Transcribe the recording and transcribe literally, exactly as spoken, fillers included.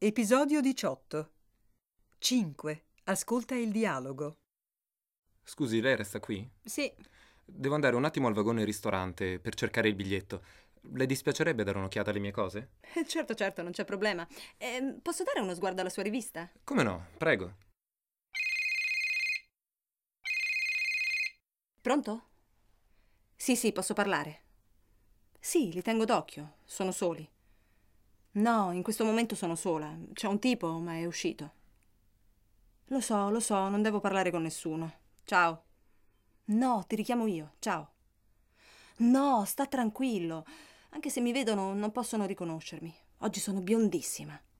Episodio diciotto. cinque. Ascolta il dialogo. Scusi, lei resta qui? Sì. Devo andare un attimo al vagone ristorante per cercare il biglietto. Le dispiacerebbe dare un'occhiata alle mie cose? Certo, certo, non c'è problema. Eh, posso dare uno sguardo alla sua rivista? Come no, prego. Pronto? Sì, sì, posso parlare. Sì, li tengo d'occhio. Sono soli. No, in questo momento sono sola. C'è un tipo, ma è uscito. Lo so, lo so, non devo parlare con nessuno. Ciao. No, ti richiamo io. Ciao. No, sta tranquillo. Anche se mi vedono non possono riconoscermi. Oggi sono biondissima.